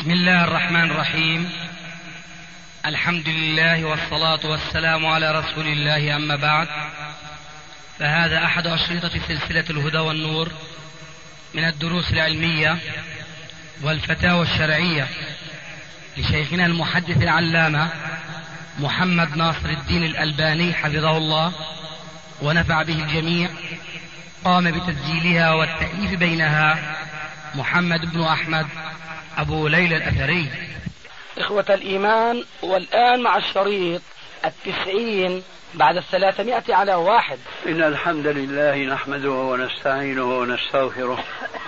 بسم الله الرحمن الرحيم. الحمد لله والصلاة والسلام على رسول الله، أما بعد، فهذا أحد أشرطة سلسلة الهدى والنور من الدروس العلمية والفتاوى الشرعية لشيخنا المحدث العلامة محمد ناصر الدين الألباني حفظه الله ونفع به الجميع. قام بتسجيلها والتأليف بينها محمد بن أحمد أبو ليلى الأثري. إخوة الإيمان، والآن مع الشريط 90 بعد 300 على 1. إن الحمد لله نحمده ونستعينه ونستغفره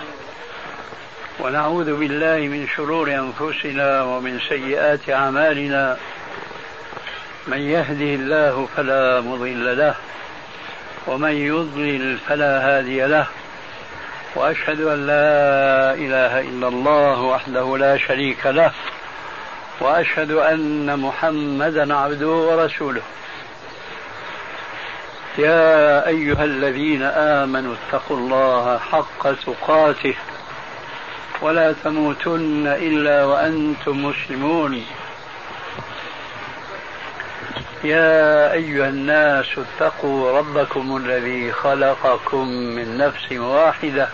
ونعوذ بالله من شرور أنفسنا ومن سيئات أعمالنا. من يهده الله فلا مضل له ومن يضلل فلا هادي له، وأشهد أن لا إله إلا الله وحده لا شريك له، وأشهد أن محمدا عبده ورسوله. يا أيها الذين آمنوا اتقوا الله حق تقاته ولا تموتن إلا وأنتم مسلمون. يا أيها الناس اتقوا ربكم الذي خلقكم من نفس واحدة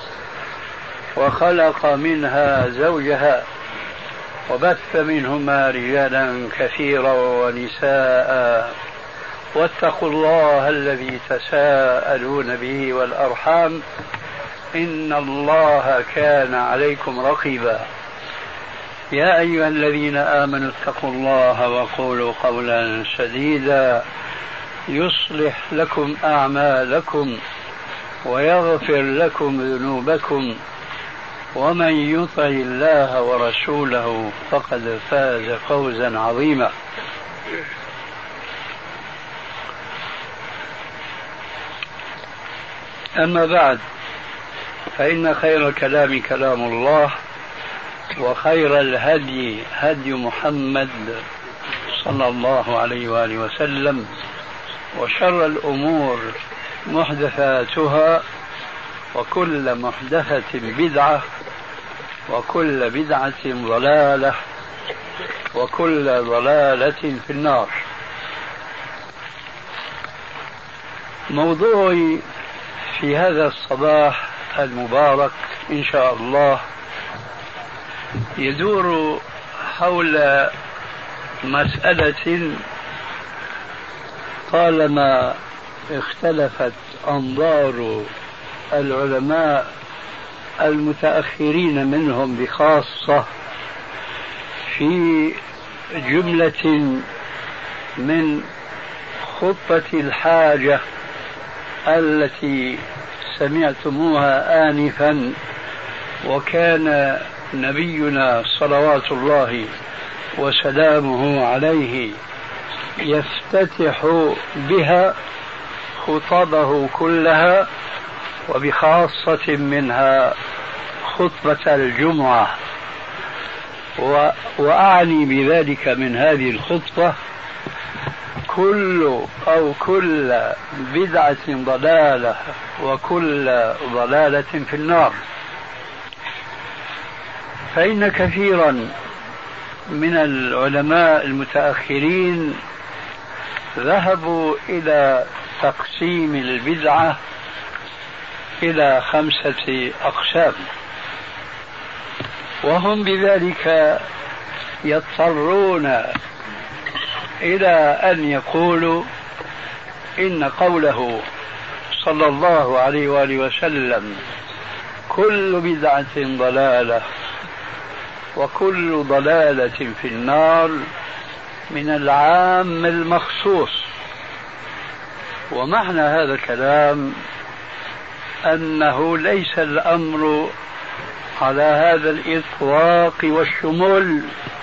وخلق منها زوجها وبث منهما رجالا كثيرا ونساء، واتقوا الله الذي تساءلون به والأرحام إن الله كان عليكم رقيبا. يا أيها الذين آمنوا اتقوا الله وقولوا قولا سديدا يصلح لكم أعمالكم ويغفر لكم ذنوبكم، ومن يطع الله ورسوله فقد فاز فوزا عظيما. أما بعد، فإن خير الكلام كلام الله، وخير الهدي هدي محمد صلى الله عليه وآله وسلم، وشر الأمور محدثاتها، وكل محدثة بدعة، وكل بدعة ضلالة، وكل ضلالة في النار. موضوعي في هذا الصباح المبارك إن شاء الله يدور حول مسألة طالما اختلفت أنظار العلماء المتأخرين منهم بخاصة في جملة من خطة الحاجة التي سمعتموها آنفا، وكان نبينا صلوات الله وسلامه عليه يفتتح بها خطبه كلها، وبخاصة منها خطبة الجمعة. وأعني بذلك من هذه الخطبة كل بدعة ضلالة، وكل ضلالة في النار. فإن كثيرا من العلماء المتأخرين ذهبوا إلى تقسيم البدعة إلى 5 أقسام، وهم بذلك يضطرون إلى أن يقولوا إن قوله صلى الله عليه وآله وسلم كل بدعة ضلالة وكل ضلالة في النار من العام المخصوص. ومعنى هذا الكلام أنه ليس الأمر على هذا الإطلاق والشمول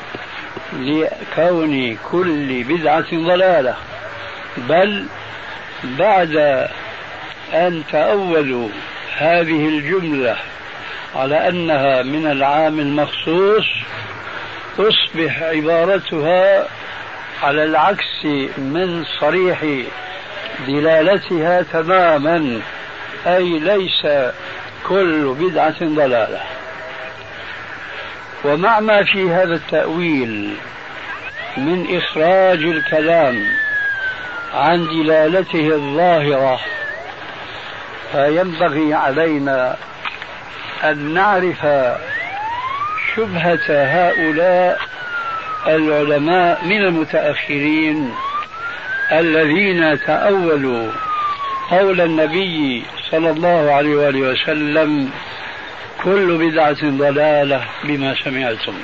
لكون كل بدعة ضلالة، بل بعد أن تأولوا هذه الجملة على أنها من العام المخصوص تصبح عبارتها على العكس من صريح دلالتها تماما، أي ليس كل بدعة ضلالة. ومع ما في هذا التأويل من إخراج الكلام عن دلالته الظاهرة، فينبغي علينا أن نعرف شبهة هؤلاء العلماء من المتأخرين الذين تأولوا قول النبي صلى الله عليه وآله وسلم: كل بدعة ضلالة بما سمعتم.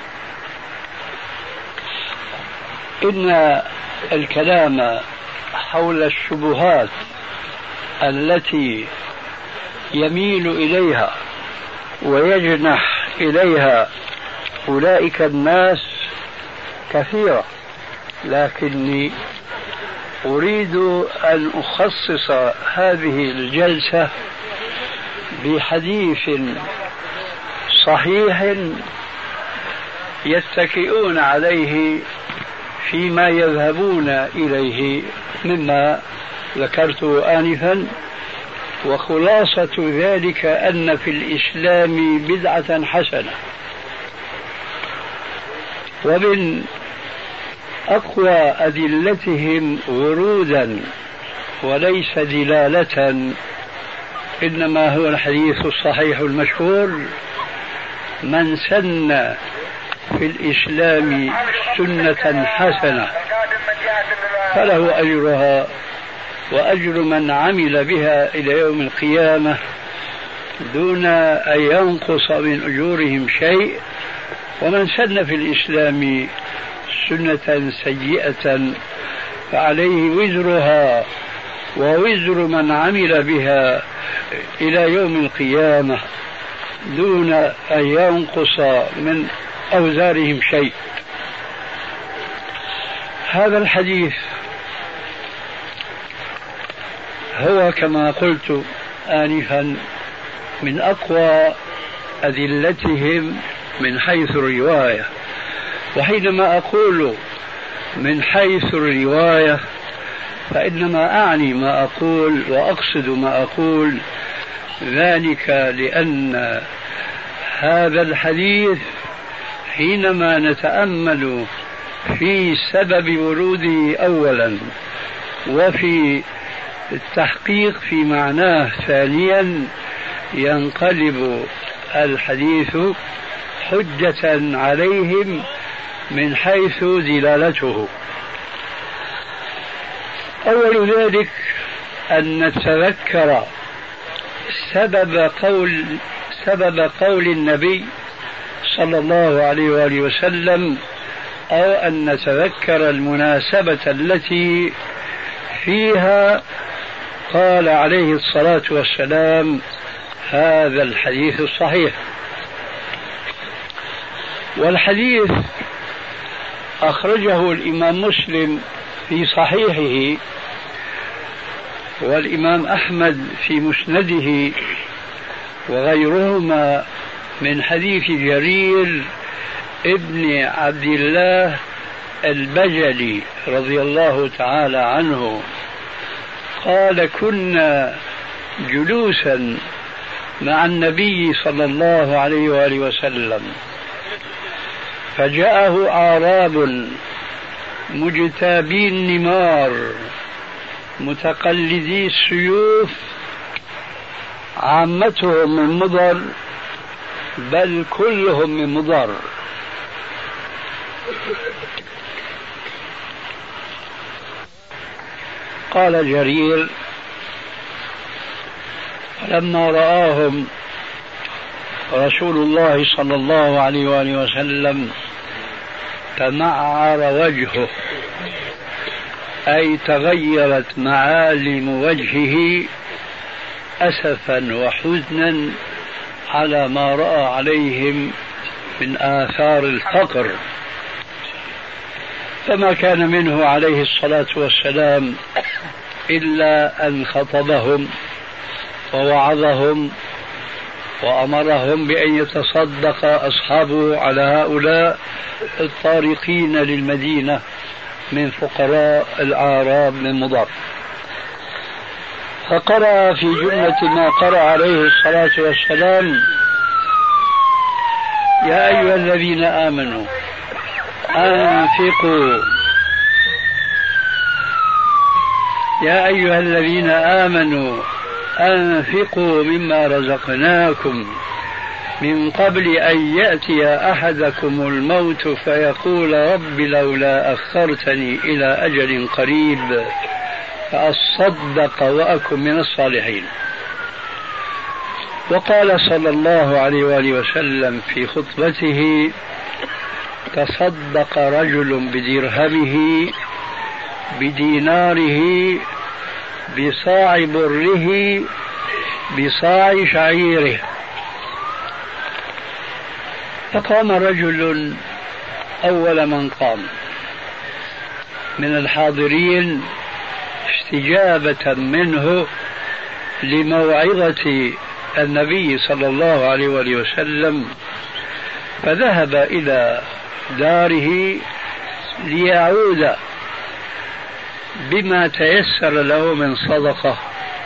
إن الكلام حول الشبهات التي يميل إليها ويجنح إليها أولئك الناس كثيرة، لكني أريد أن أخصص هذه الجلسة بحديث صحيح يتكئون عليه فيما يذهبون إليه مما ذكرته آنفا، وخلاصة ذلك أن في الإسلام بدعة حسنة. ومن أقوى أدلتهم ورودا وليس دلالة إنما هو الحديث الصحيح المشهور: من سن في الإسلام سنة حسنة فله أجرها وأجر من عمل بها إلى يوم القيامة دون أن ينقص من أجورهم شيء، ومن سن في الإسلام سنة سيئة فعليه وزرها ووزر من عمل بها إلى يوم القيامة دون أن ينقص من أوزارهم شيء. هذا الحديث هو كما قلت آنفا من أقوى أدلتهم من حيث الرواية، وحينما أقول من حيث الرواية فإنما أعني ما أقول وأقصد ما أقول، ذلك لأن هذا الحديث حينما نتأمل في سبب وروده أولا وفي التحقيق في معناه ثانيا ينقلب الحديث حجة عليهم من حيث دلالته. أول ذلك أن نتذكر سبب قول النبي صلى الله عليه وآله وسلم، أو أن نتذكر المناسبة التي فيها قال عليه الصلاة والسلام هذا الحديث الصحيح. والحديث أخرجه الإمام مسلم في صحيحه، والإمام أحمد في مسنده، وغيرهما من حديث جرير ابن عبد الله البجلي رضي الله تعالى عنه قال: كنا جلوسا مع النبي صلى الله عليه وآله وسلم فجاءه أعراب مجتابي النمار متقلدي السيوف، عامتهم من مضر بل كلهم من مضر. قال جرير: لما رآهم رسول الله صلى الله عليه وآله وسلم تمعر وجهه، أي تغيرت معالم وجهه أسفا وحزنا على ما رأى عليهم من آثار الفقر، فما كان منه عليه الصلاة والسلام إلا أن خطبهم ووعظهم وأمرهم بأن يتصدق أصحابه على هؤلاء الطارقين للمدينة من فقراء الأعراب من مضر. فقرأ في جملة ما قرأ عليه الصلاة والسلام: يا أيها الذين آمنوا أنفقوا يا أيها الذين آمنوا أنفقوا مما رزقناكم من قبل أن يأتي أحدكم الموت فيقول رب لولا أخرتني إلى أجل قريب فأصدق وأكن من الصالحين. وقال صلى الله عليه وآله وسلم في خطبته: تصدق رجل بدرهمه بديناره بصاع بره بصاع شعيره. فقام رجل أول من قام من الحاضرين استجابة منه لموعظة النبي صلى الله عليه وآله وسلم، فذهب إلى داره ليعود بما تيسر له من صدقة،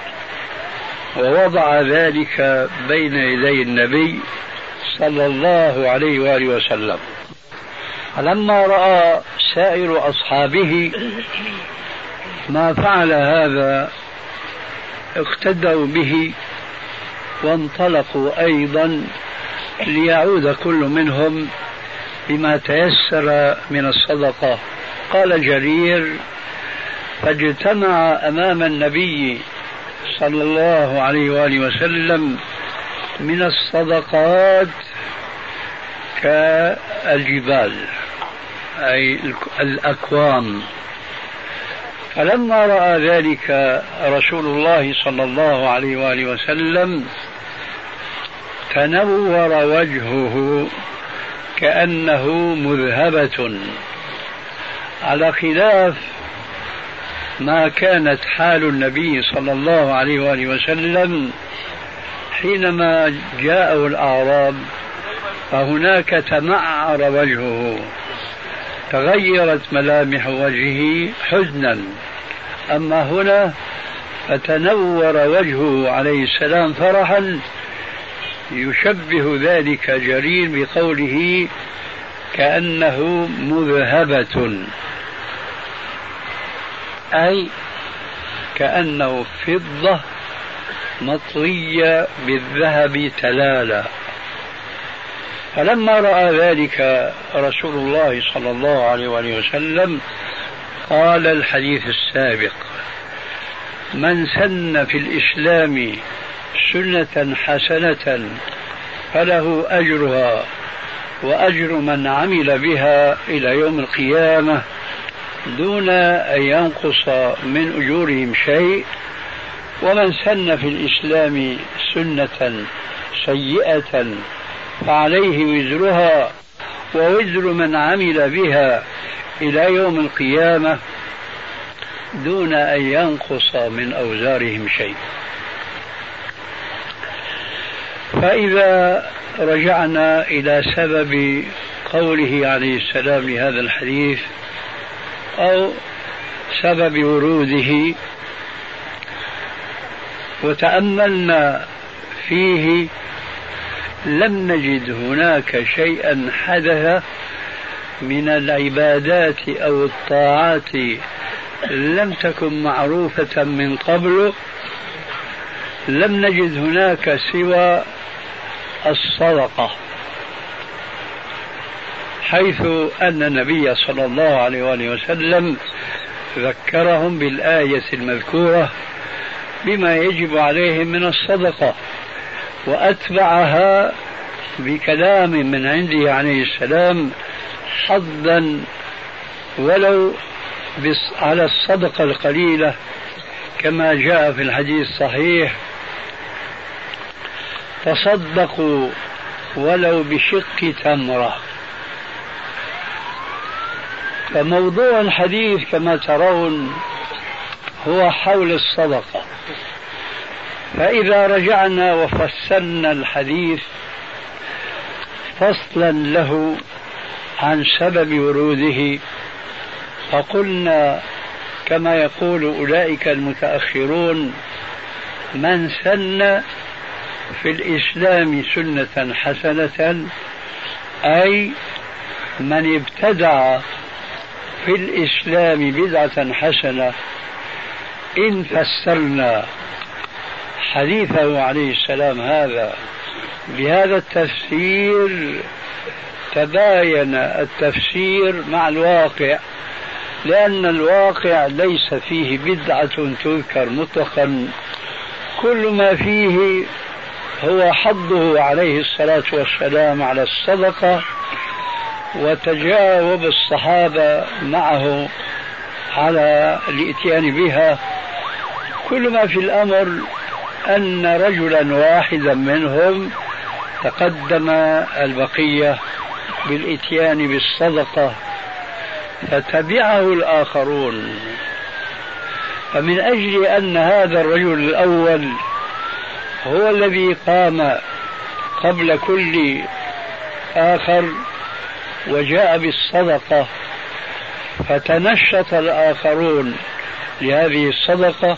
ووضع ذلك بين يدي النبي صلى الله عليه وآله وسلم. فلما رأى سائر أصحابه ما فعل هذا اقتدوا به وانطلقوا أيضا ليعود كل منهم بما تيسر من الصدقة. قال جرير: فاجتمع أمام النبي صلى الله عليه وآله وسلم من الصدقات كالجبال، أي الأكوام. فلما رأى ذلك رسول الله صلى الله عليه وآله وسلم تنور وجهه كأنه مذهبة، على خلاف ما كانت حال النبي صلى الله عليه وآله وسلم حينما جاءه الأعراب، فهناك تمعر وجهه، تغيرت ملامح وجهه حزنا. أما هنا فتنور وجهه عليه السلام فرحا، يشبه ذلك جرير بقوله كأنه مذهبة، أي كأنه فضة مطوية بالذهب تلالا. فلما رأى ذلك رسول الله صلى الله عليه وسلم قال الحديث السابق: من سن في الإسلام سنة حسنة فله أجرها وأجر من عمل بها إلى يوم القيامة دون أن ينقص من أجورهم شيء، ومن سن في الإسلام سنة سيئة فعليه وزرها ووزر من عمل بها إلى يوم القيامة دون أن ينقص من أوزارهم شيء. فإذا رجعنا إلى سبب قوله عليه السلام لهذا الحديث أو سبب وروده وتأملنا فيه، لم نجد هناك شيئا حدث من العبادات أو الطاعات لم تكن معروفة من قبل، لم نجد هناك سوى الصدقة، حيث أن النبي صلى الله عليه وآله وسلم ذكرهم بالآية المذكورة بما يجب عليهم من الصدقة، وأتبعها بكلام من عنده عليه السلام حظا ولو على الصدقة القليلة، كما جاء في الحديث الصحيح: تصدقوا ولو بشق تمرة. فموضوع الحديث كما ترون هو حول الصدقة. فإذا رجعنا وفصلنا الحديث فصلا له عن سبب وروده، فقلنا كما يقول أولئك المتأخرون: من سن في الإسلام سنة حسنة أي من ابتدع في الإسلام بدعة حسنة. إن فسرنا حديثه عليه السلام هذا بهذا التفسير تباين التفسير مع الواقع، لأن الواقع ليس فيه بدعة تذكر مطلقا، كل ما فيه هو حضه عليه الصلاة والسلام على الصدقة وتجاوب الصحابة معه على الاتيان بها. كل ما في الأمر أن رجلا واحدا منهم تقدم البقية بالاتيان بالصدقة فتبعه الآخرون. فمن أجل أن هذا الرجل الأول هو الذي قام قبل كل آخر وجاء بالصدقة، فتنشط الآخرون لهذه الصدقة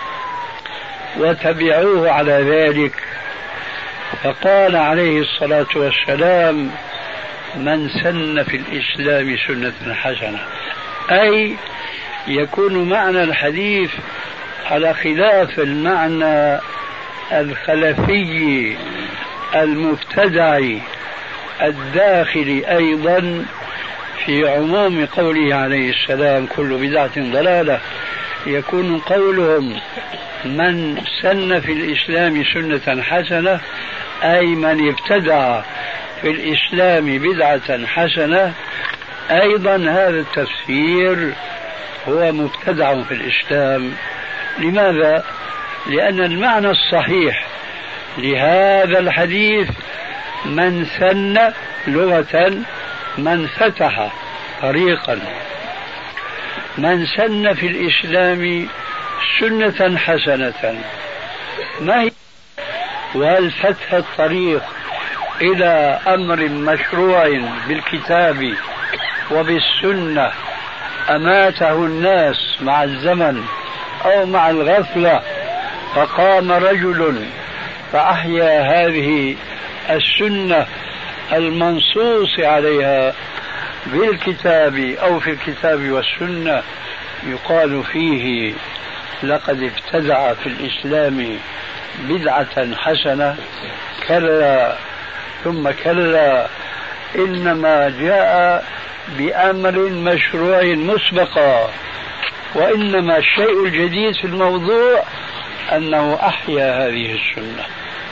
وتبعوه على ذلك. فقال عليه الصلاة والسلام: من سن في الإسلام سنة حسنة، أي يكون معنى الحديث على خلاف المعنى الخلفي المبتدعي الداخل أيضا في عموم قوله عليه السلام: كل بدعة ضلالة. يكون قولهم من سن في الإسلام سنة حسنة أي من ابتدع في الإسلام بدعة حسنة، أيضا هذا التفسير هو مبتدع في الإسلام. لماذا؟ لأن المعنى الصحيح لهذا الحديث من سن لغة من فتح طريقا، من سن في الإسلام سنة حسنة. ما هي؟ وهل فتح الطريق إلى أمر مشروع بالكتاب وبالسنة أماته الناس مع الزمن أو مع الغفلة، فقام رجل فأحيا هذه السنة المنصوص عليها بالكتاب أو في الكتاب والسنة، يقال فيه لقد ابتدع في الإسلام بدعة حسنة؟ كلا ثم كلا، إنما جاء بأمر مشروع مسبقا، وإنما الشيء الجديد في الموضوع أنه أحيا هذه السنة.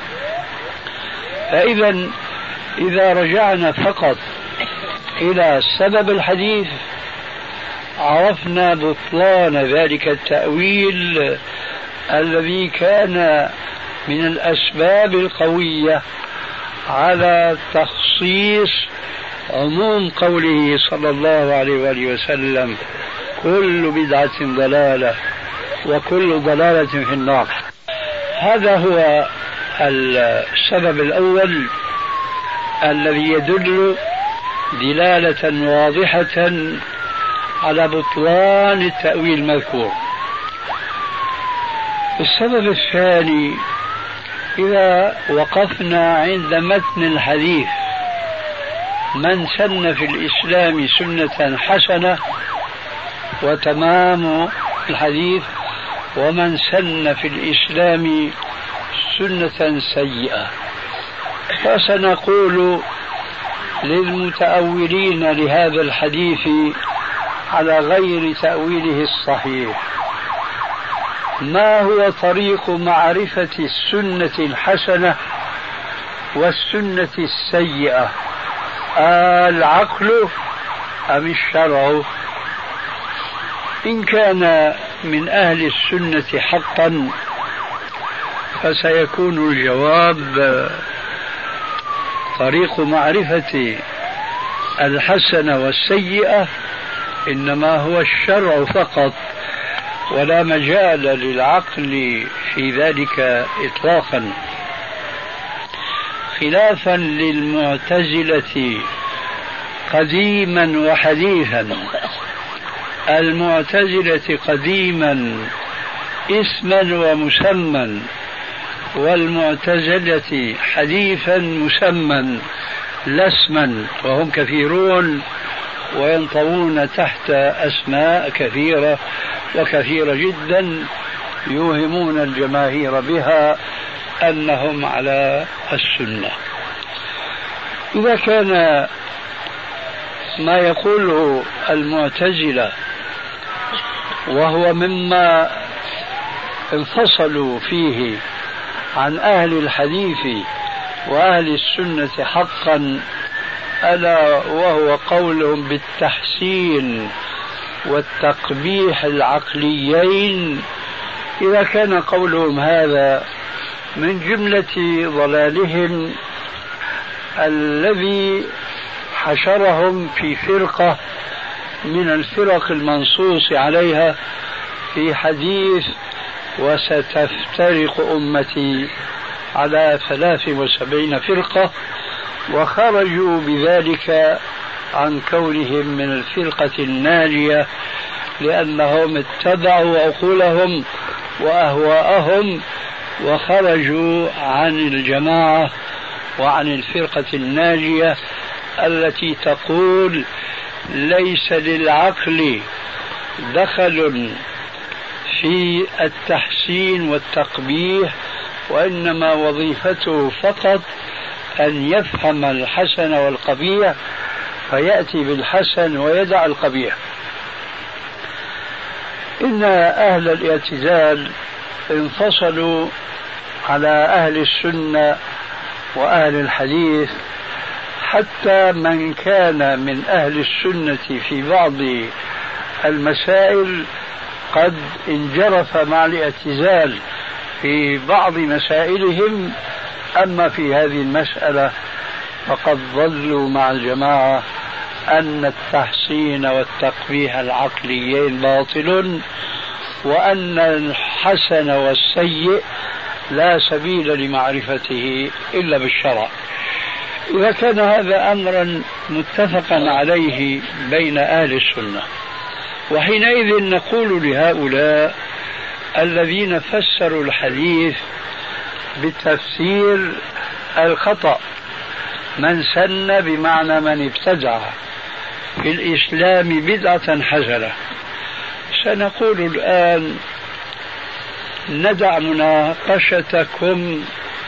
فإذا إذا رجعنا فقط إلى سبب الحديث عرفنا بطلان ذلك التأويل الذي كان من الأسباب القوية على تخصيص عموم قوله صلى الله عليه وآله وسلم: كل بدعة ضلالة وكل ضلالة في النار. هذا هو السبب الأول الذي يدل دلالة واضحة على بطلان التأويل المذكور. السبب الثاني: إذا وقفنا عند متن الحديث من سن في الإسلام سنة حسنة، وتمام الحديث ومن سن في الإسلام سنة سيئة، فسنقول للمتأولين لهذا الحديث على غير تأويله الصحيح: ما هو طريق معرفة السنة الحسنة والسنة السيئة؟ العقل أم الشرع؟ إن كان من أهل السنة حقا فسيكون الجواب: طريق معرفة الحسنة والسيئة إنما هو الشرع فقط، ولا مجال للعقل في ذلك إطلاقا، خلافا للمعتزلة قديما وحديثا. المعتزلة قديما اسما ومسمى، والمعتزلة حديثا مسمى، لا اسما وهم كثيرون وينطوون تحت أسماء كثيرة وكثيرة جدا يوهمون الجماهير بها أنهم على السنة. إذا كان ما يقوله المعتزلة وهو مما انفصلوا فيه عن أهل الحديث وأهل السنة حقا، ألا وهو قولهم بالتحسين والتقبيح العقليين، إذا كان قولهم هذا من جملة ضلالهم الذي حشرهم في فرقة من الفرق المنصوص عليها في حديث وستفترق أمتي على 73 فرقة، وخرجوا بذلك عن كونهم من الفرقة الناجية لأنهم اتبعوا عقولهم وأهواءهم وخرجوا عن الجماعة وعن الفرقة الناجية التي تقول ليس للعقل دخل في التحسين والتقبيح، وإنما وظيفته فقط أن يفهم الحسن والقبيح فيأتي بالحسن ويدع القبيح. إن أهل الاعتزال انفصلوا على أهل السنة وأهل الحديث، حتى من كان من أهل السنة في بعض المسائل قد انجرف مع الاعتزال في بعض مسائلهم، أما في هذه المسألة فقد ظلوا مع الجماعة أن التحسين والتقبيح العقليين باطل، وأن الحسن والسيء لا سبيل لمعرفته إلا بالشرع. إذا كان هذا أمرا متفقا عليه بين أهل السنة، وحينئذ نقول لهؤلاء الذين فسروا الحديث بالتفسير الخطأ، من سن بمعنى من ابتدع في الإسلام بدعة حسنة، سنقول الآن ندع مناقشتكم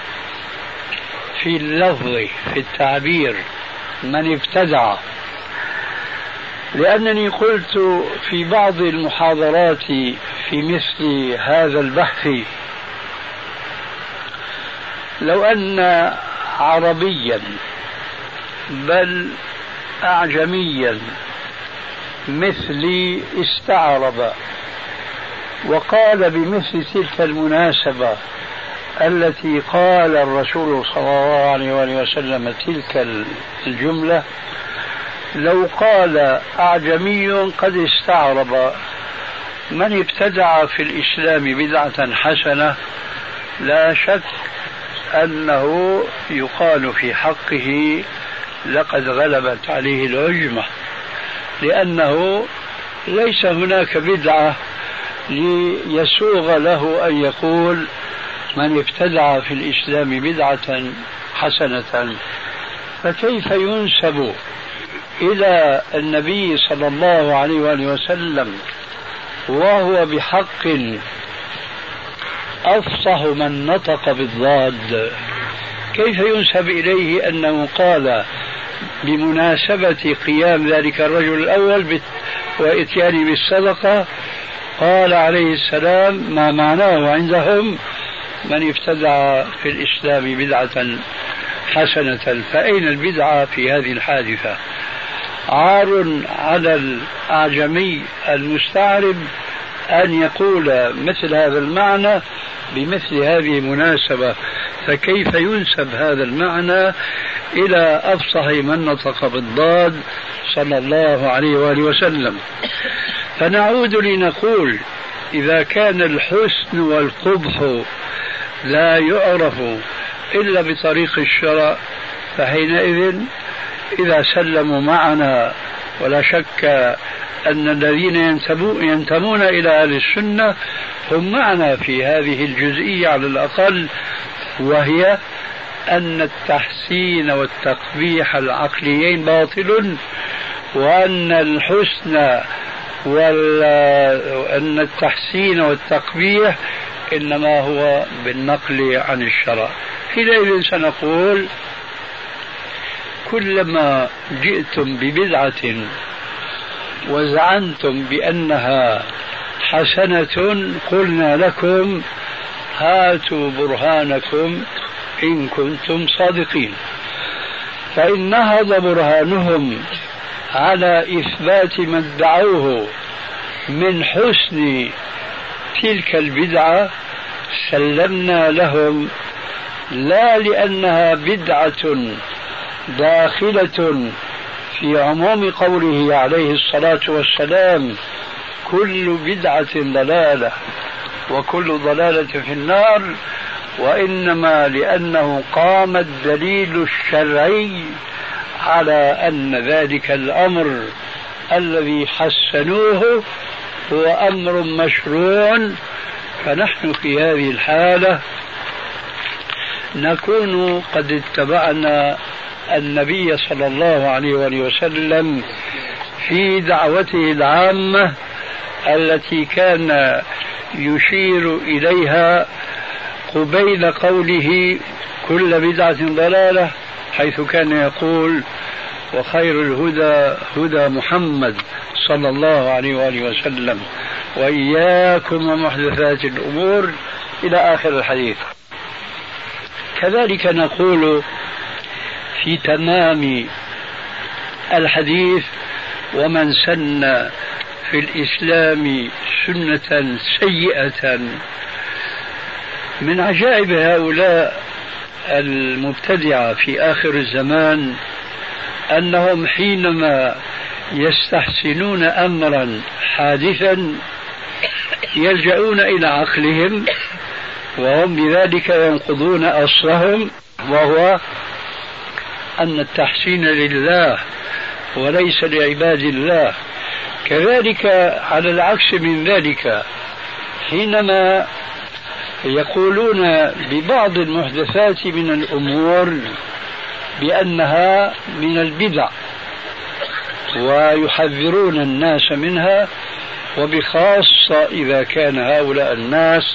في اللفظ في التعبير من ابتدع، لأنني قلت في بعض المحاضرات في مثل هذا البحث لو أن عربيا بل أعجميا مثلي استعرب وقال بمثل تلك المناسبة التي قال الرسول صلى الله عليه وسلم تلك الجملة، لو قال أعجمي قد استعرب من ابتدع في الإسلام بدعة حسنة، لا شك أنه يقال في حقه لقد غلبت عليه العجمة، لأنه ليس هناك بدعة ليسوغ له أن يقول من ابتدع في الإسلام بدعة حسنة. فكيف ينسب إلى النبي صلى الله عليه وسلم وهو بحق أفصح من نطق بالضاد، كيف ينسب إليه أنه قال بمناسبة قيام ذلك الرجل الأول وإتيانه بالصدقة، قال عليه السلام ما معناه عندهم من ابتدع في الإسلام بدعة حسنة؟ فأين البدعة في هذه الحادثة؟ عار على الأعجمي المستعرب أن يقول مثل هذا المعنى بمثل هذه المناسبة، فكيف ينسب هذا المعنى إلى أفصح من نطق بالضاد صلى الله عليه وآله وسلم؟ فنعود لنقول إذا كان الحسن والقبح لا يعرف إلا بطريق الشرع، فحينئذ إذا سلموا معنا، ولا شك أن الذين ينتمون إلى أهل السنة هم معنا في هذه الجزئية على الأقل، وهي أن التحسين والتقبيح العقليين باطل، وأن الحسن وأن التحسين والتقبيح إنما هو بالنقل عن الشرع. حينئذ سنقول كلما جئتم ببدعة وزعمتم بأنها حسنة قلنا لكم هاتوا برهانكم إن كنتم صادقين. فإن نهض برهانهم على إثبات ما ادعوه من حسن تلك البدعة سلمنا لهم، لا لأنها بدعة داخلة في عموم قوله عليه الصلاة والسلام كل بدعة ضلالة وكل ضلالة في النار، وإنما لأنه قام الدليل الشرعي على أن ذلك الأمر الذي حسنوه هو أمر مشروع. فنحن في هذه الحالة نكون قد اتبعنا النبي صلى الله عليه وسلم في دعوته العامة التي كان يشير إليها قبيل قوله كل بدعة ضلالة، حيث كان يقول وخير الهدى هدى محمد صلى الله عليه وآله وسلم وإياكم ومحدثات الأمور إلى آخر الحديث. كذلك نقول في تمام الحديث ومن سن في الإسلام سنة سيئة. من عجائب هؤلاء المبتدعة في آخر الزمان أنهم حينما يستحسنون أمرا حادثا يلجؤون إلى عقلهم وهم بذلك ينقضون أصلهم، وهو أن التحسين لله وليس لعباد الله. كذلك على العكس من ذلك حينما يقولون ببعض المحدثات من الأمور بأنها من البدع ويحذرون الناس منها، وبخاصة إذا كان هؤلاء الناس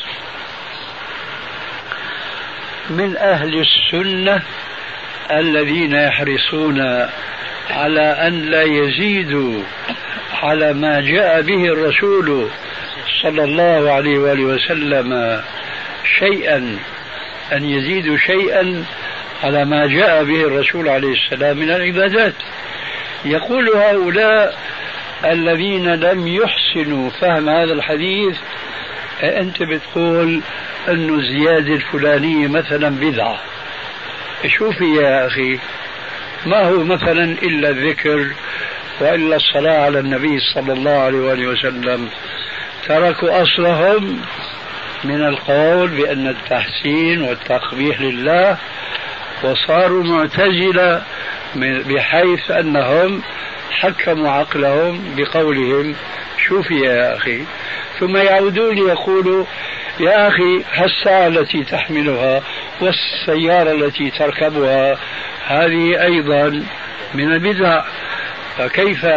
من أهل السنة الذين يحرصون على أن لا يزيدوا على ما جاء به الرسول صلى الله عليه وآله وسلم شيئا، أن يزيدوا شيئا على ما جاء به الرسول عليه السلام من العبادات. يقول هؤلاء الذين لم يحسنوا فهم هذا الحديث أنت بتقول أن الزيادة الفلانية مثلا بدعة. شوفي يا أخي، ما هو مثلا إلا الذكر وإلا الصلاة على النبي صلى الله عليه وآله وسلم. تركوا أصلهم من القول بأن التحسين والتقبيح لله وصاروا معتزلة بحيث أنهم حكموا عقلهم بقولهم. شوفي يا أخي، ثم يعودون يقولوا يا أخي الساعة التي تحملها والسيارة التي تركبها هذه أيضا من البدع، فكيف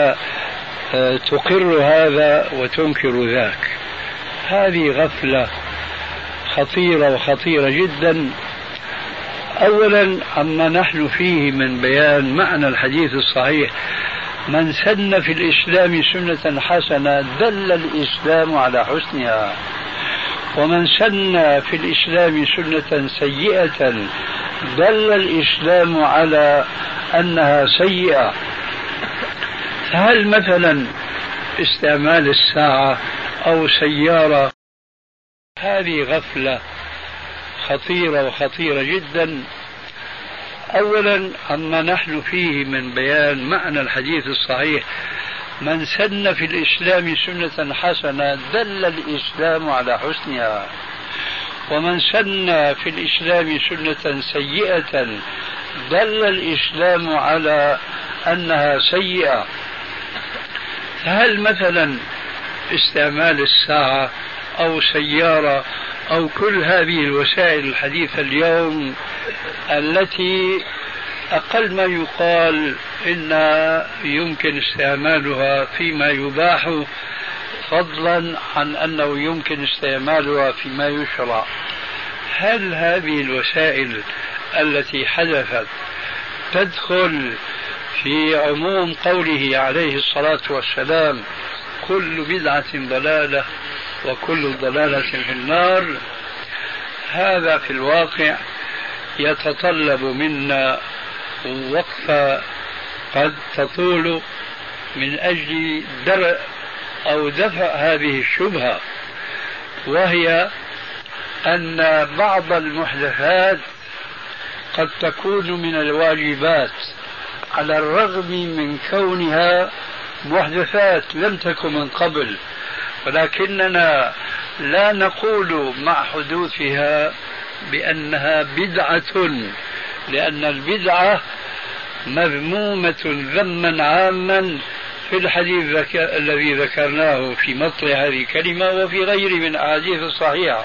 تقر هذا وتنكر ذاك؟ هذه غفلة خطيرة وخطيرة جدا. أولا عما نحن فيه من بيان معنى الحديث الصحيح من سن في الإسلام سنة حسنة دل الإسلام على حسنها، ومن سن في الإسلام سنة سيئة دل الإسلام على أنها سيئة. فهل مثلا استعمال الساعة أو سيارة هذه غفلة خطيرة وخطيرة جدا. أولا عما نحن فيه من بيان معنى الحديث الصحيح من سن في الإسلام سنة حسنة دل الإسلام على حسنها، ومن سن في الإسلام سنة سيئة دل الإسلام على أنها سيئة. فهل مثلا استعمال الساعة أو سيارة أو كل هذه الوسائل الحديثة اليوم التي أقل ما يقال إن يمكن استعمالها فيما يباح، فضلا عن أنه يمكن استعمالها فيما يشرع. هل هذه الوسائل التي حدثت تدخل في عموم قوله عليه الصلاة والسلام كل بدعة ضلالة وكل ضلالة في النار؟ هذا في الواقع يتطلب منا وقفة قد تطول من أجل درء أو دفع هذه الشبهة، وهي أن بعض المحدثات قد تكون من الواجبات على الرغم من كونها محدثات لم تكن من قبل، ولكننا لا نقول مع حدوثها بأنها بدعة، لأن البدعة مذمومة ذما عاما في الحديث الذي ذكرناه في مطلع هذه الكلمة وفي غيره من الأحاديث الصحيحة.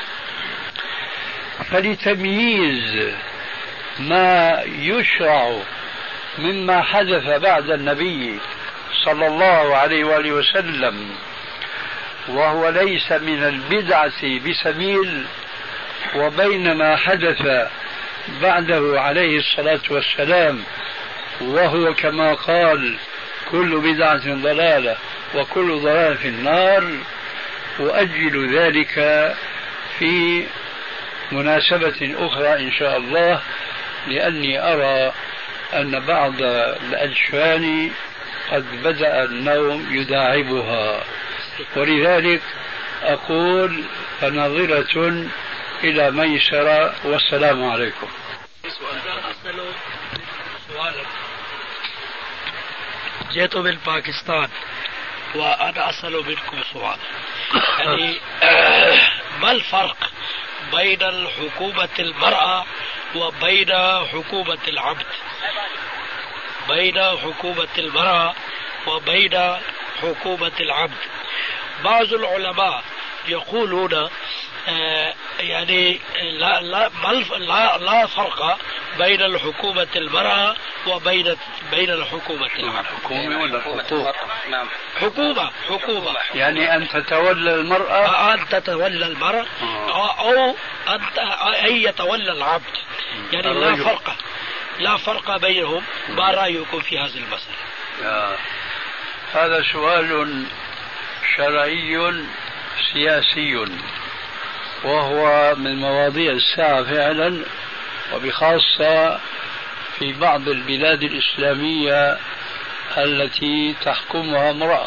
فلتمييز ما يشرع مما حدث بعد النبي صلى الله عليه وآله وسلم وهو ليس من البدعة بسبيل، وبين ما حدث بعده عليه الصلاة والسلام وهو كما قال كل بدعة ضلالة وكل ضلالة في النار، وأجل ذلك في مناسبة أخرى إن شاء الله، لأني أرى أن بعض الأجفان قد بدأ النوم يداعبها، ولذلك أقول فنظرة إلى ميسرة، والسلام عليكم. جئت من باكستان وأنا أسأل منكم سؤال، يعني ما الفرق بين حكومة المرأة وبين حكومة العبد؟ بين حكومة المرأة وبين حكومة العبد. بعض العلماء يقولون يعني لا فرق بين الحكومة المرأة وبين الحكومة العبد. حكومة ولا حقوق؟ نعم حكومة يعني أن تتولى المرأة، أن تتولى المرأة أو أن يتولى العبد، يعني لا فرق بينهم. ما رأيكم في هذه المسألة؟ هذا سؤال شرعي سياسي، وهو من مواضيع الساعة فعلا، وبخاصة في بعض البلاد الإسلامية التي تحكمها امرأة.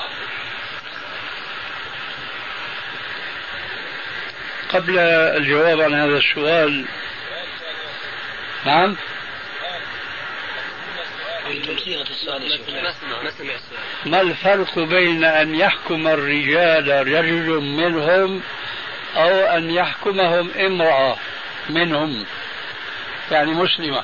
قبل الجواب عن هذا السؤال، نعم ما الفرق بين أن يحكم الرجال رجل منهم أو أن يحكمهم امرأة منهم، يعني مسلمة؟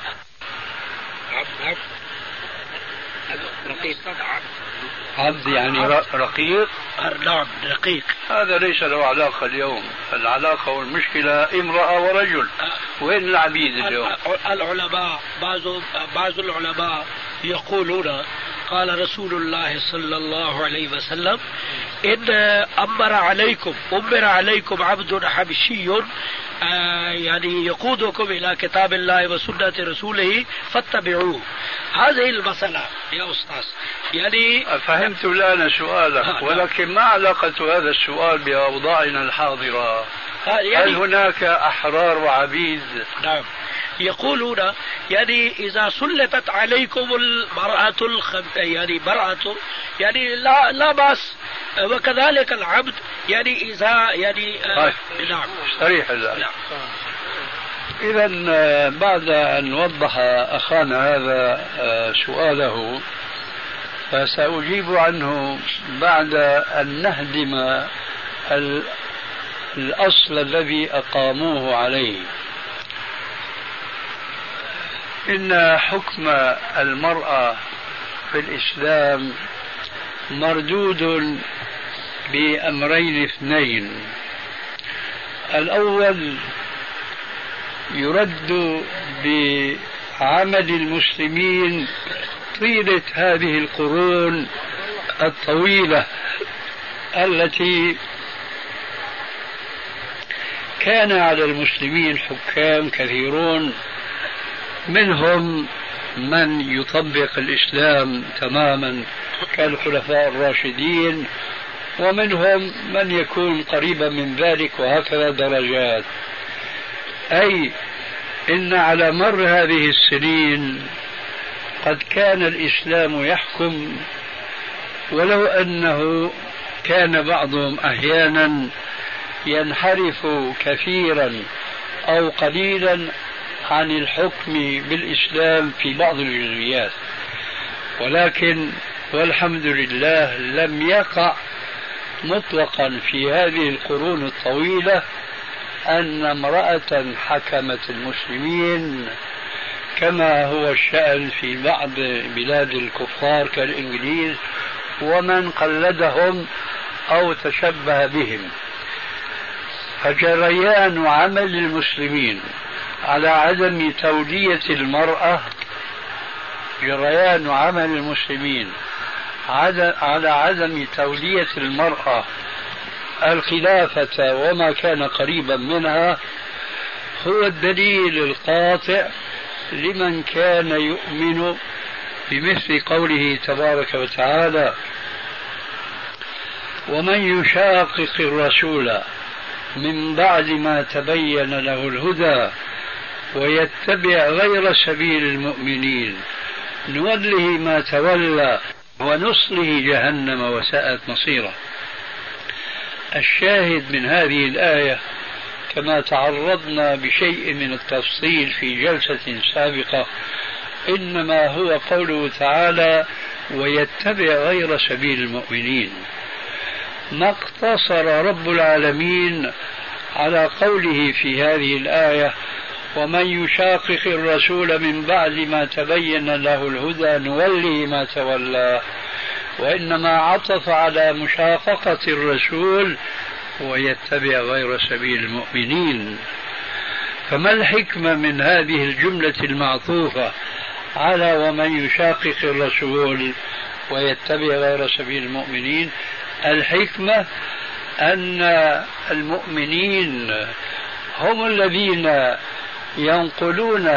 عبد يعني رقيق. نعم رقيق. هذا ليس له علاقة اليوم، العلاقة والمشكلة امرأة ورجل. وين العبيد اليوم؟ العلماء بعض العلماء يقولون قال رسول الله صلى الله عليه وسلم إن أمر عليكم عبد حبشي يعني يقودكم إلى كتاب الله وسنة رسوله فاتبعوه. هذه المسألة يا أستاذ يعني فهمت الآن سؤالك، ولكن ما علاقة هذا السؤال بأوضاعنا الحاضرة؟ يعني هل هناك أحرار وعبيد؟ نعم يقولون يعني إذا سلطت عليكم المرأة يعني مرأة يعني لا بأس، وكذلك العبد يعني إذا يعني نعم صريح الآن. نعم. إذا بعد أن وضح أخانا هذا سؤاله فسأجيب عنه بعد أن نهدم الأصل الذي أقاموه عليه. إن حكم المرأة في الإسلام مردود بأمرين اثنين. الأول يرد بعمل المسلمين طيلة هذه القرون الطويلة التي كان على المسلمين حكام كثيرون، منهم من يطبق الإسلام تماما كالخلفاء الراشدين، ومنهم من يكون قريبا من ذلك، وهكذا درجات. أي إن على مر هذه السنين قد كان الإسلام يحكم، ولو أنه كان بعضهم أحيانا ينحرف كثيرا أو قليلا عن الحكم بالإسلام في بعض الجزئيات، ولكن والحمد لله لم يقع مطلقا في هذه القرون الطويلة أن امرأة حكمت المسلمين كما هو الشأن في بعض بلاد الكفار كالإنجليز ومن قلدهم أو تشبه بهم. فجريان عمل المسلمين على عدم تولية المرأة، جريان عمل المسلمين على عدم تولية المرأة الخلافة وما كان قريبا منها، هو الدليل القاطع لمن كان يؤمن بمثل قوله تبارك وتعالى: ومن يشاقق الرسول من بعد ما تبين له الهدى ويتبع غير سبيل المؤمنين نوله ما تولى ونصله جهنم وساءت مصيرا. الشاهد من هذه الآية كما تعرضنا بشيء من التفصيل في جلسة سابقة إنما هو قوله تعالى: ويتبع غير سبيل المؤمنين. ما اقتصر رب العالمين على قوله في هذه الآية: ومن يشاقق الرسول من بعد ما تبين له الهدى نوله ما تولى، وإنما عطف على مشاققة الرسول ويتبع غير سبيل المؤمنين. فما الحكمة من هذه الجملة المعطوفة على ومن يشاقق الرسول ويتبع غير سبيل المؤمنين؟ الحكمة أن المؤمنين هم الذين ينقلون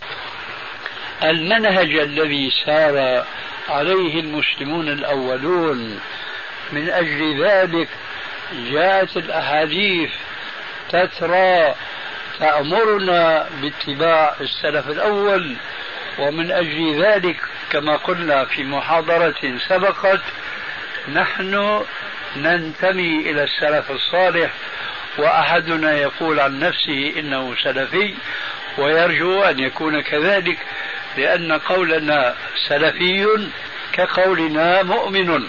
المنهج الذي سار عليه المسلمون الأولون. من أجل ذلك جاءت الأحاديث تترى تأمرنا باتباع السلف الأول، ومن أجل ذلك كما قلنا في محاضرة سبقت نحن ننتمي إلى السلف الصالح، وأحدنا يقول عن نفسه إنه سلفي ويرجو أن يكون كذلك، لأن قولنا سلفي كقولنا مؤمن.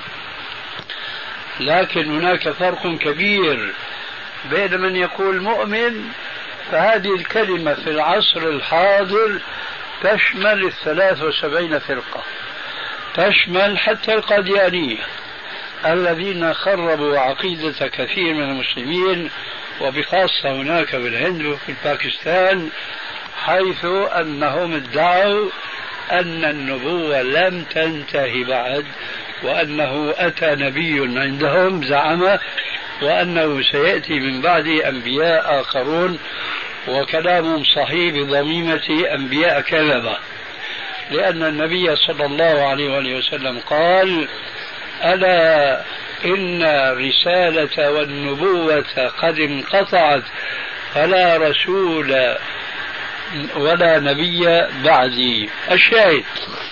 لكن هناك فرق كبير بين من يقول مؤمن، فهذه الكلمة في العصر الحاضر تشمل 73 فرقة، تشمل حتى القاديانية الذين خربوا عقيدة كثير من المسلمين، وبخاصة هناك بالهند وفي باكستان، حيث أنهم ادعوا أن النبوة لم تنتهي بعد، وأنه أتى نبي عندهم زعم وأنه سيأتي من بعد أنبياء آخرون، وكلام صحيح بضميمة أنبياء كذبة، لأن النبي صلى الله عليه وآله وسلم قال: ألا إن الرسالة والنبوة قد انقطعت فلا رسول ولا نبي بعدي. الشاهد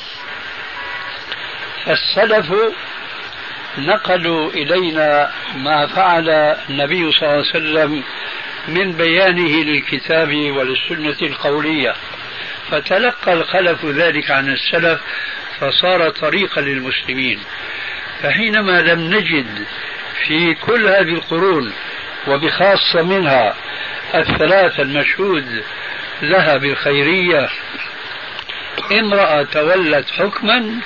فالسلف نقلوا إلينا ما فعل النبي صلى الله عليه وسلم من بيانه للكتاب وللسنة القولية، فتلقى الخلف ذلك عن السلف فصار طريقا للمسلمين. فحينما لم نجد في كل هذه القرون وبخاصة منها الثلاثة المشهود لها بالخيرية امرأة تولت حكما،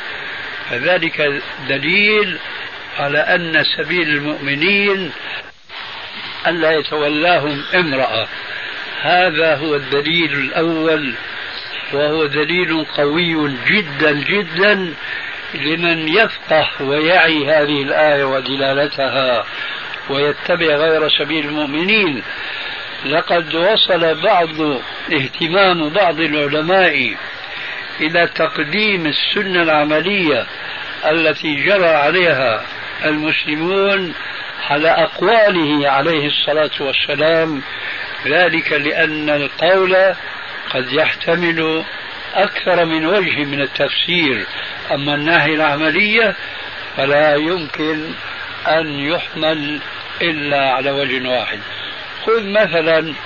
فذلك دليل على أن سبيل المؤمنين ألا يتولاهم امرأة. هذا هو الدليل الأول، وهو دليل قوي جدا جدا لمن يفقه ويعي هذه الآية ودلالتها ويتبع غير سبيل المؤمنين. لقد وصل اهتمام بعض العلماء إلى تقديم السنة العملية التي جرى عليها المسلمون على أقواله عليه الصلاة والسلام، ذلك لأن القول قد يحتمل أكثر من وجه من التفسير، أما الناحية العملية فلا يمكن أن يحمل إلا على وجه واحد. خذ مثلا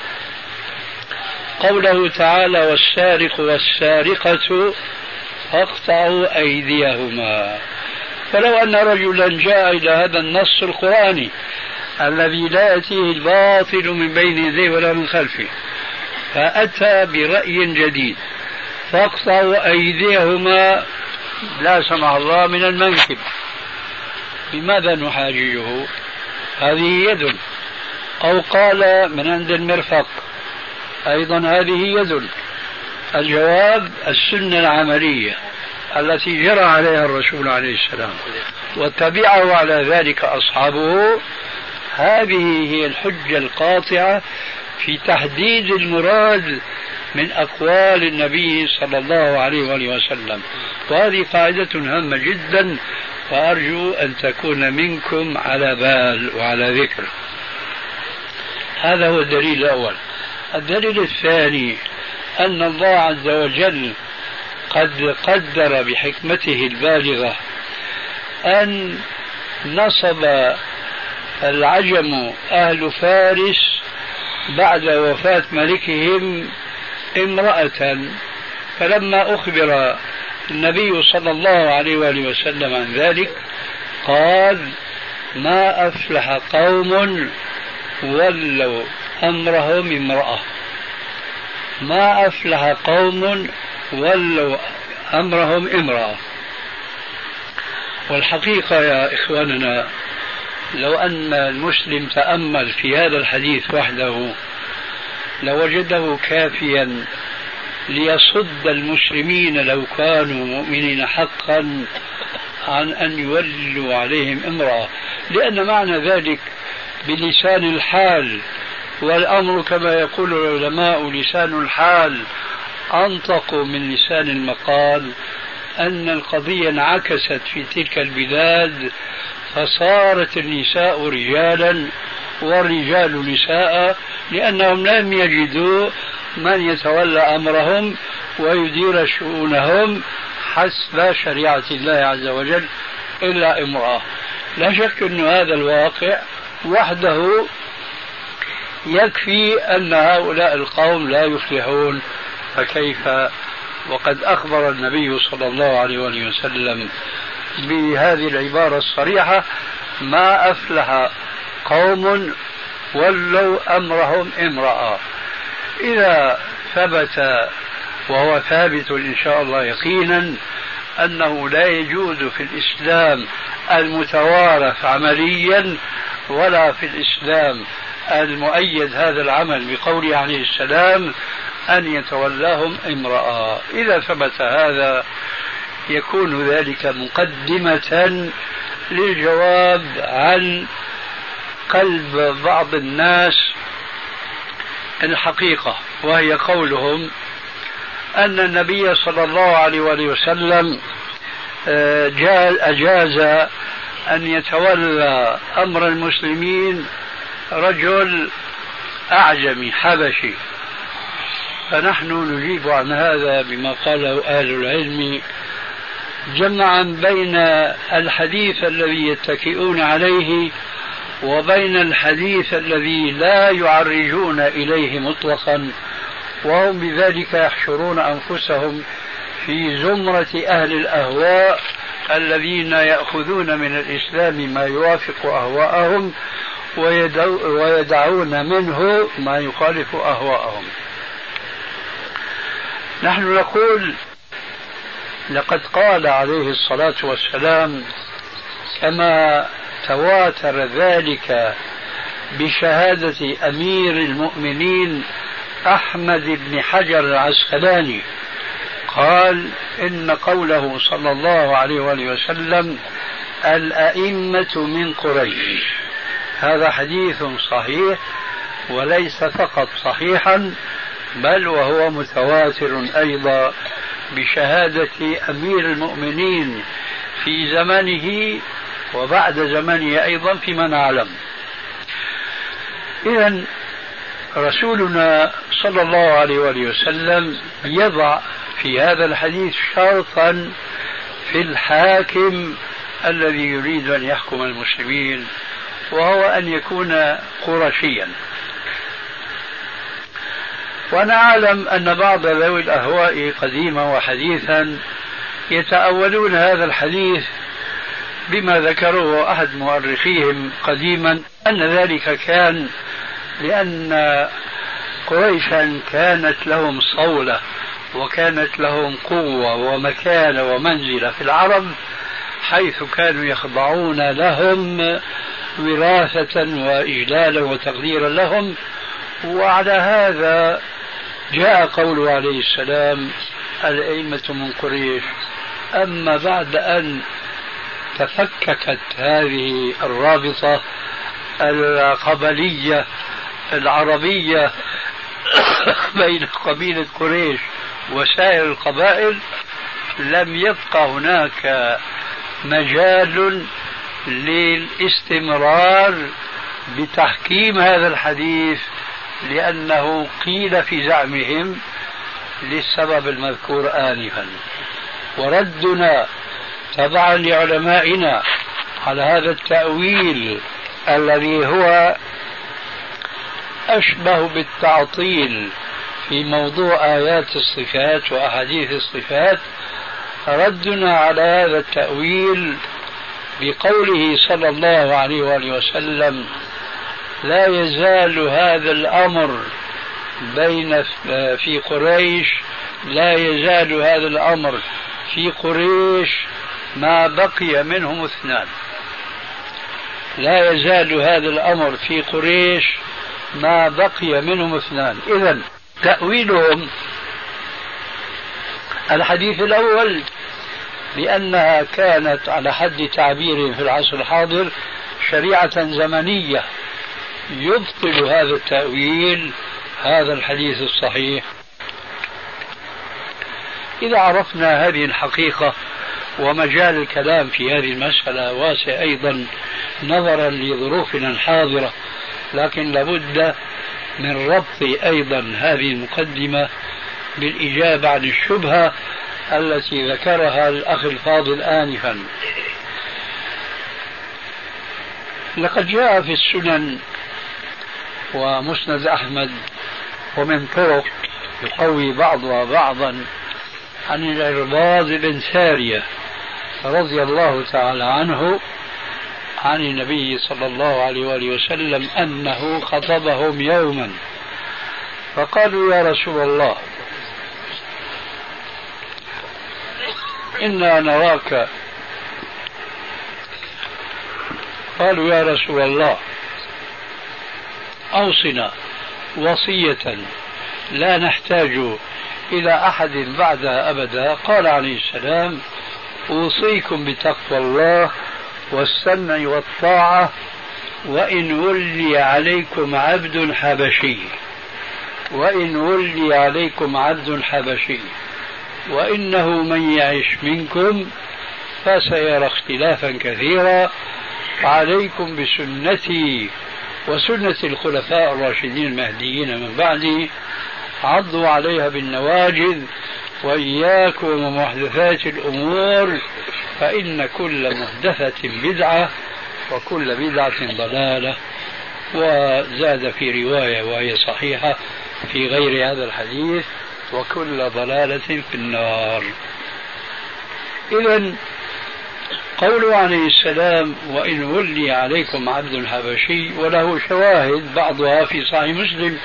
قوله تعالى: والسارق والسارقة فاقطعوا أيديهما. فلو أن رجلا جاء إلى هذا النص القرآني الذي لا يأتيه الباطل من بين يديه ولا من خلفه، فأتى برأي جديد: فاقطعوا أيديهما لا سمح الله من المنكب، بماذا نحاججه؟ هذه يد. أو قال من عند المرفق، أيضا هذه يد. الجواب: السنة العملية التي جرى عليها الرسول عليه السلام واتبعه على ذلك أصحابه، هذه هي الحجة القاطعة في تحديد المراد من أقوال النبي صلى الله عليه وآله وسلم. وهذه قاعدة هامة جدا، وأرجو أن تكون منكم على بال وعلى ذكر. هذا هو الدليل الأول. الدليل الثاني أن الله عز وجل قد قدر بحكمته البالغة أن نصب العجم أهل فارس بعد وفاة ملكهم امرأة، فلما أخبر النبي صلى الله عليه وآله وسلم عن ذلك قال: ما أفلح قوم ولوا أمرهم امرأة. ما أفلح قوم ولوا أمرهم امرأة. والحقيقة يا إخواننا، لو أن المسلم تأمل في هذا الحديث وحده لوجده كافيا ليصد المسلمين لو كانوا مؤمنين حقا عن أن يولوا عليهم امرأة، لأن معنى ذلك بلسان الحال، والأمر كما يقول العلماء لسان الحال أنطق من لسان المقال، أن القضية انعكست في تلك البلاد فصارت النساء رجالا والرجال نساء، لأنهم لم يجدوا من يتولى أمرهم ويدير شؤونهم حسب شريعة الله عز وجل إلا امرأة. لا شك أن هذا الواقع وحده يكفي أن هؤلاء القوم لا يفلحون، فكيف وقد أخبر النبي صلى الله عليه وسلم بهذه العبارة الصريحة: ما أفلح قوم ولوا أمرهم امرأة. إذا ثبت، وهو ثابت إن شاء الله يقينا، أنه لا يجوز في الإسلام المتوارث عمليا ولا في الإسلام المؤيد هذا العمل بقوله عليه السلام أن يتولاهم امرأة. إذا ثبت هذا يكون ذلك مقدمة للجواب عن قلب بعض الناس الحقيقة، وهي قولهم أن النبي صلى الله عليه وسلم أجاز أن يتولى أمر المسلمين رجل أعجمي حبشي. فنحن نجيب عن هذا بما قاله أهل العلم جمعا بين الحديث الذي يتكئون عليه وبين الحديث الذي لا يعرجون إليه مطلقا، وهم بذلك يحشرون أنفسهم في زمرة أهل الأهواء الذين يأخذون من الإسلام ما يوافق أهواءهم ويدعون منه ما يخالف أهواءهم. نحن نقول لقد قال عليه الصلاة والسلام كما تواتر ذلك بشهادة أمير المؤمنين أحمد بن حجر العسقلاني قال إن قوله صلى الله عليه وآله وسلم الأئمة من قريش هذا حديث صحيح، وليس فقط صحيحا بل وهو متواتر أيضا بشهادة أمير المؤمنين في زمنه وبعد زمنه أيضا فيما نعلم. إذن رسولنا صلى الله عليه وآله وسلم يضع في هذا الحديث شرطا في الحاكم الذي يريد أن يحكم المسلمين، وهو أن يكون قرشيا. وأنا أعلم أن بعض ذوي الأهواء قديما وحديثا يتأولون هذا الحديث بما ذكره أحد مؤرخيهم قديما أن ذلك كان لأن قريشا كانت لهم صولة وكانت لهم قوة ومكانة ومنزلة في العرب، حيث كانوا يخضعون لهم وراثة وإجلالا وتقديرا لهم. وعلى هذا جاء قوله عليه السلام الأئمة من قريش. أما بعد أن تفككت هذه الرابطة القبلية العربية بين قبيلة قريش وسائر القبائل، لم يبقى هناك مجال للاستمرار بتحكيم هذا الحديث، لأنه قيل في زعمهم للسبب المذكور آنفا. وردنا تبعا لعلمائنا على هذا التأويل الذي هو أشبه بالتعطيل في موضوع آيات الصفات وأحاديث الصفات، ردنا على هذا التأويل بقوله صلى الله عليه وآله وسلم لا يزال هذا الأمر في قريش، لا يزال هذا الأمر في قريش ما بقي منهم اثنان، لا يزال هذا الأمر في قريش ما بقي منهم اثنان. إذن تأويلهم الحديث الأول لأنها كانت على حد تعبيرهم في العصر الحاضر شريعة زمنية، يبطل هذا التأويل هذا الحديث الصحيح. إذا عرفنا هذه الحقيقة، ومجال الكلام في هذه المسألة واسع أيضا نظرا لظروفنا الحاضرة، لكن لابد من ربط أيضا هذه المقدمة بالإجابة عن الشبهة التي ذكرها الأخ الفاضل آنفا. لقد جاء في السنن ومسند أحمد ومن طرق يقوي بعضها بعضا عن العرباض بن سارية رضي الله تعالى عنه عن النبي صلى الله عليه وآله وسلم أنه خطبهم يوما فقالوا يا رسول الله إنا نراك، قالوا يا رسول الله أوصنا وصية لا نحتاج إلى أحد بعدها أبدا. قال عليه السلام أوصيكم بتقوى الله والسمع والطاعة وإن ولي عليكم عبد حبشي، وإن ولي عليكم عبد حبشي، وإنه من يعش منكم فسيرى اختلافا كثيرا، فعليكم بسنتي وسنة الخلفاء الراشدين المهديين من بعدي، عضوا عليها بالنواجذ، وإياكم ومحدثات الأمور فإن كل محدثة بدعة وكل بدعة ضلالة. وزاد في رواية وهي صحيحة في غير هذا الحديث وكل ضلالة في النار. إذن قوله عليه السلام وإن ولي عليكم عبد حبشي وله شواهد بعضها في صحيح مسلم،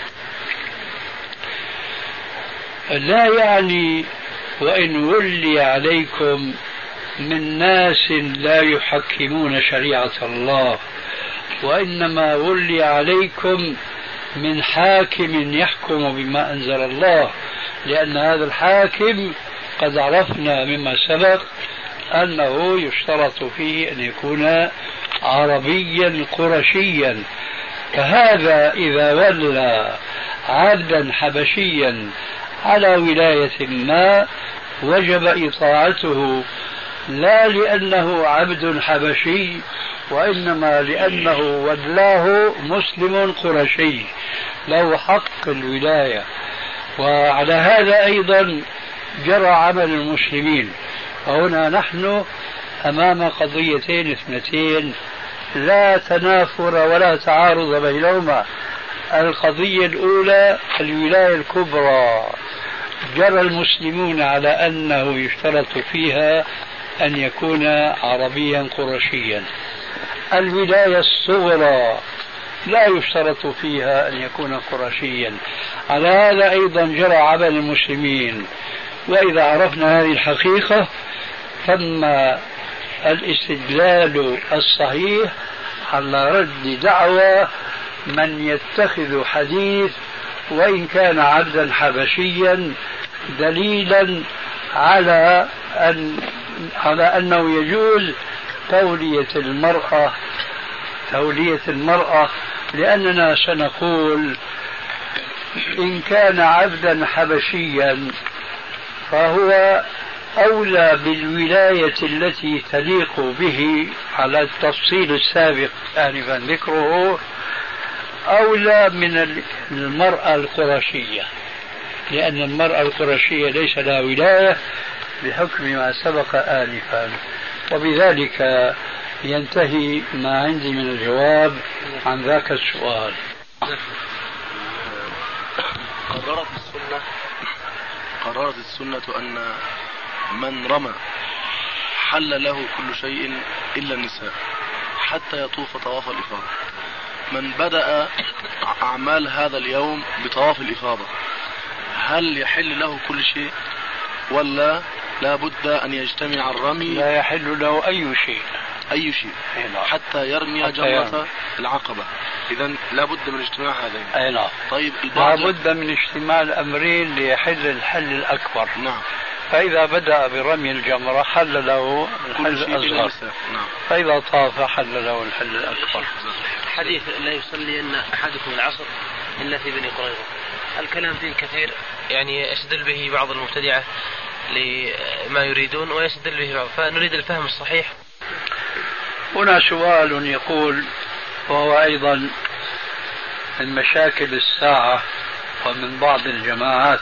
لا يعني وإن ولي عليكم من ناس لا يحكمون شريعة الله وإنما ولي عليكم من حاكم يحكم بما أنزل الله، لأن هذا الحاكم قد عرفنا مما سبق أنه يشترط فيه أن يكون عربيا قرشيا. فهذا إذا ولى عبدا حبشيا على ولاية ما وجب إطاعته، لا لأنه عبد حبشي، وإنما لأنه ولاه مسلم قرشي له حق الولاية. وعلى هذا أيضا جرى عمل المسلمين. فهنا نحن أمام قضيتين اثنتين لا تنافر ولا تعارض بينهما. القضية الأولى الولاية الكبرى، جرى المسلمون على أنه يشترط فيها أن يكون عربيا قرشيا. الولاية الصغرى لا يشترط فيها أن يكون قرشيا. على هذا أيضا جرى عمل المسلمين. وإذا عرفنا هذه الحقيقة تم الاستدلال الصحيح على رد دعوى من يتخذ حديث وإن كان عبدا حبشيا دليلا على أنه يجوز تولية المرأة، لأننا سنقول إن كان عبدا حبشيا فهو أولى بالولاية التي تليق به على التفصيل السابق آنفا ذكره، أولى من المرأة القرشية، لأن المرأة القرشية ليس لها ولاية بحكم ما سبق آنفا. وبذلك ينتهي ما عندي من الجواب عن ذاك السؤال. قررت السنة أن من رمى حل له كل شيء إلا النساء حتى يطوف طواف الإفاضة. من بدأ أعمال هذا اليوم بطواف الإفاضة هل يحل له كل شيء ولا لا بد أن يجتمع الرمي؟ لا يحل له أي شيء حتى يرمي جمرة العقبة. إذن لا بد من اجتماع هذين. طيب لا بد من اجتماع الأمرين ليحل الحل الأكبر. نعم. فإذا بدأ برمي الجمرة حل له الحل الأصغر. نعم. فإذا طاف حل له الحل الأكبر. حديث لا يصلي أن أحدكم العصر إلا في بني قريظة، الكلام فيه كثير، يعني يستدل به بعض المبتدعة لما يريدون ويستدل به بعض، فنريد الفهم الصحيح. هنا سؤال يقول، وهو أيضا من مشاكل الساعة ومن بعض الجماعات،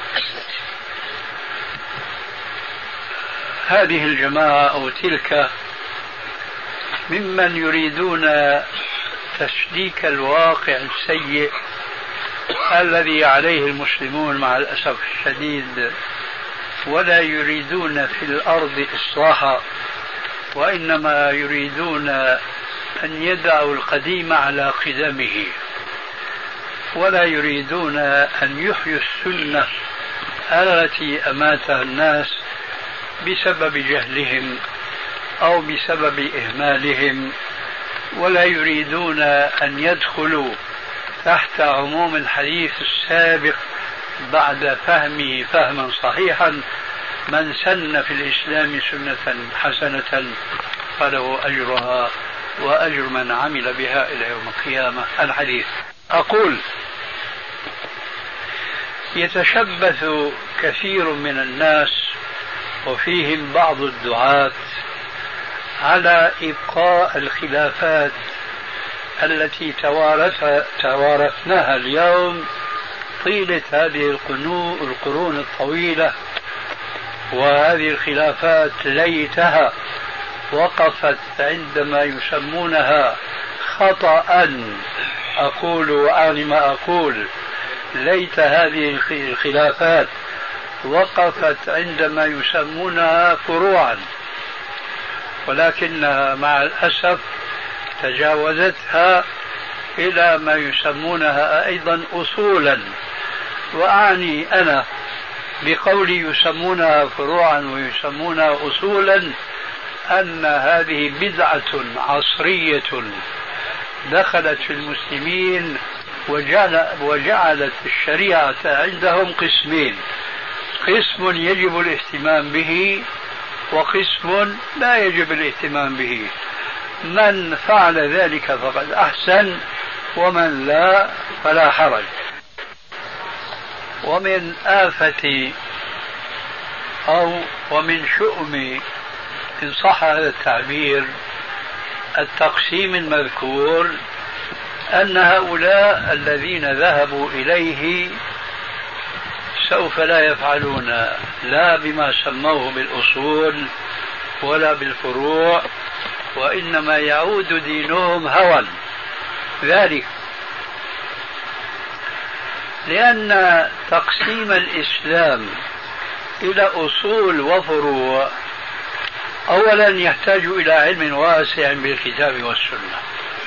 هذه الجماعة أو تلك ممن يريدون تشديك الواقع السيء الذي عليه المسلمون مع الأسف الشديد، ولا يريدون في الأرض إصلاحا، وإنما يريدون أن يدعوا القديم على قدمه، ولا يريدون أن يحيوا السنة التي أماتها الناس بسبب جهلهم أو بسبب إهمالهم، ولا يريدون أن يدخلوا تحت عموم الحديث السابق بعد فهمه فهما صحيحا: من سن في الإسلام سنة حسنة فله أجرها وأجر من عمل بها إلى يوم القيامة. الحديث. أقول يتشبث كثير من الناس وفيهم بعض الدعاة على إبقاء الخلافات التي توارثناها اليوم طيلة هذه القرون الطويلة، وهذه الخلافات ليتها وقفت عندما يسمونها خطأ. أقول وأعني ما أقول، ليت هذه الخلافات وقفت عندما يسمونها فروعا، ولكنها مع الأسف تجاوزتها إلى ما يسمونها أيضا أصولا. وأعني أنا بقولي يسمونها فروعا ويسمونها أصولا أن هذه بدعة عصرية دخلت في المسلمين وجعلت الشريعة عندهم قسمين: قسم يجب الاهتمام به وقسم لا يجب الاهتمام به. من فعل ذلك فقد أحسن، ومن لا فلا حرج. ومن آفة ومن شؤم إن صح هذا التعبير التقسيم المذكور أن هؤلاء الذين ذهبوا إليه سوف لا يفعلون لا بما سموه بالأصول ولا بالفروع، وإنما يعود دينهم هوى. ذلك لأن تقسيم الإسلام إلى أصول وفروع أولا يحتاج إلى علم واسع بالكتاب والسنة،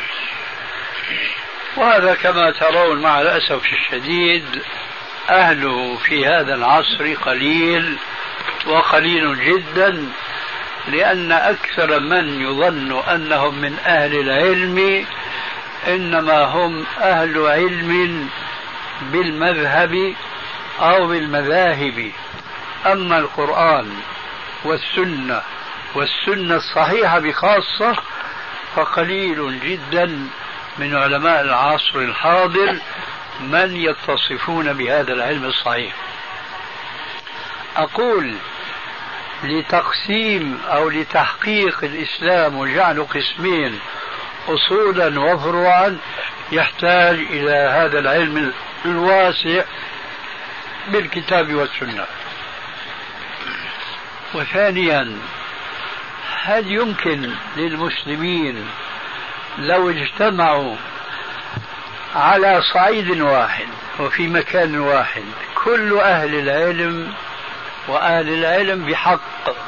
وهذا كما ترون مع الأسف الشديد أهله في هذا العصر قليل وقليل جدا، لأن أكثر من يظن أنهم من أهل العلم إنما هم أهل علم بالمذهب أو بالمذاهب. أما القرآن والسنة الصحيحة بخاصة فقليل جدا من علماء العصر الحاضر من يتصفون بهذا العلم الصحيح. أقول لتقسيم أو لتحقيق الإسلام وجعله قسمين أصولا وفروعا يحتاج إلى هذا العلم الواسع بالكتاب والسنة. وثانيا، هل يمكن للمسلمين لو اجتمعوا على صعيد واحد وفي مكان واحد كل أهل العلم وأهل العلم بحق،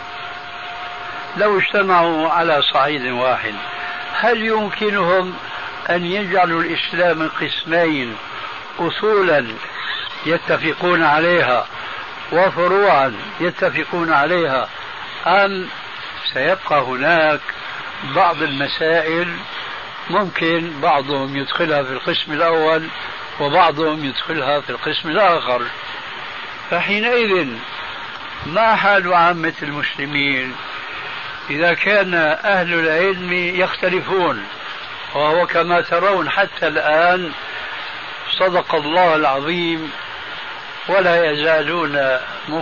لو اجتمعوا على صعيد واحد هل يمكنهم أن يجعلوا الإسلام قسمين: أصولا يتفقون عليها وفروعا يتفقون عليها، أم سيبقى هناك بعض المسائل ممكن بعضهم يدخلها في القسم الأول وبعضهم يدخلها في القسم الآخر؟ فحينئذ ما حال عامة المسلمين إذا كان أهل العلم يختلفون؟ وهو كما ترون حتى الآن صدق الله العظيم ولا يزالون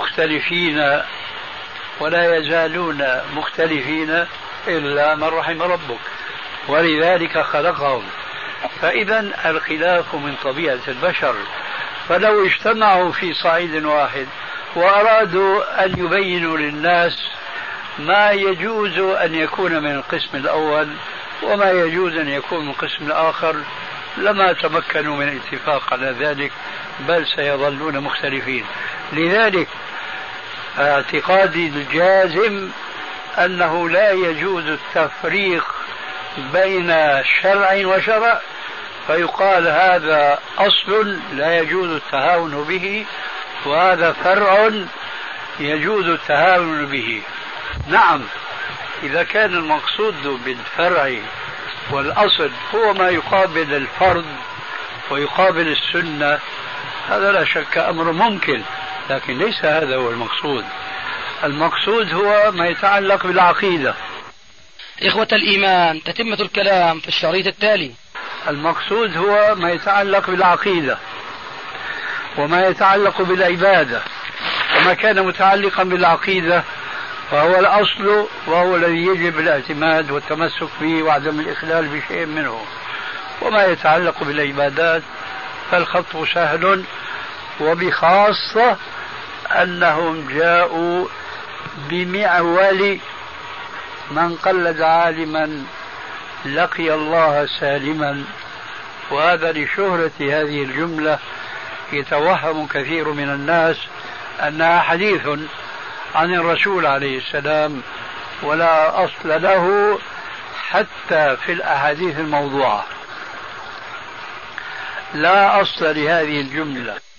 مختلفين إلا من رحم ربك، ولذلك خلقهم. فإذا الخلاف من طبيعة البشر، فلو اجتمعوا في صعيد واحد وأرادوا أن يبينوا للناس ما يجوز أن يكون من القسم الأول وما يجوز أن يكون من القسم الآخر لما تمكنوا من الاتفاق على ذلك، بل سيظلون مختلفين. لذلك اعتقادي الجازم أنه لا يجوز التفريق بين شرع وشرع فيقال هذا أصل لا يجوز التهاون به وهذا فرع يجوز التهاون به. نعم، إذا كان المقصود بالفرع والأصل هو ما يقابل الفرض ويقابل السنة هذا لا شك أمر ممكن، لكن ليس هذا هو المقصود. المقصود هو ما يتعلق بالعقيدة. إخوة الإيمان، تتمة الكلام في الشريط التالي. المقصود هو ما يتعلق بالعقيدة وما يتعلق بالعبادة، وما كان متعلقا بالعقيدة فهو الأصل وهو الذي يجب الاعتماد والتمسك به وعدم الإخلال بشيء منه. وما يتعلق بالعبادات فالخط سهل، وبخاصة أنهم جاءوا بمعول من قلد عالما لقي الله سالما، وهذا لشهرة هذه الجملة يتوهم كثير من الناس أنها حديث عن الرسول عليه السلام، ولا أصل له حتى في الأحاديث الموضوعة، لا أصل لهذه الجملة.